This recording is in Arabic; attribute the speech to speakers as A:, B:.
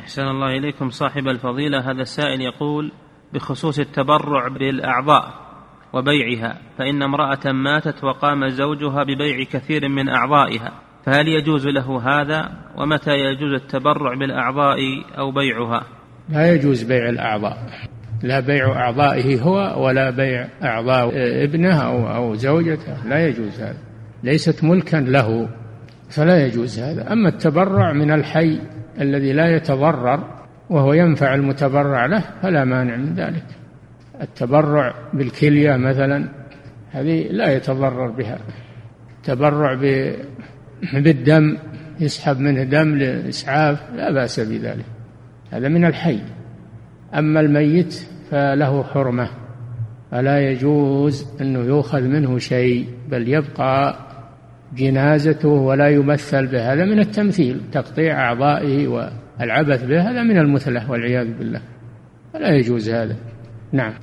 A: أحسن الله إليكم صاحب الفضيلة. هذا السائل يقول بخصوص التبرع بالأعضاء وبيعها، فإن امرأة ماتت وقام زوجها ببيع كثير من أعضائها، فهل يجوز له هذا؟ ومتى يجوز التبرع بالأعضاء أو بيعها؟
B: لا يجوز بيع الأعضاء، لا بيع أعضائه هو ولا بيع أعضاء ابنه أو زوجته، لا يجوز هذا، ليست ملكا له، فلا يجوز هذا. أما التبرع من الحي الذي لا يتضرر وهو ينفع المتبرع له فلا مانع من ذلك. التبرع بالكلية مثلا هذه لا يتضرر بها. التبرع بالدم، يسحب منه دم لإسعاف، لا بأس بذلك، هذا من الحي. أما الميت فله حرمة، فلا يجوز أنه يؤخذ منه شيء، بل يبقى جنازته ولا يمثل به، هذا من التمثيل، تقطيع أعضائه والعبث به، هذا من المثلة والعياذ بالله، فلا يجوز هذا. نعم.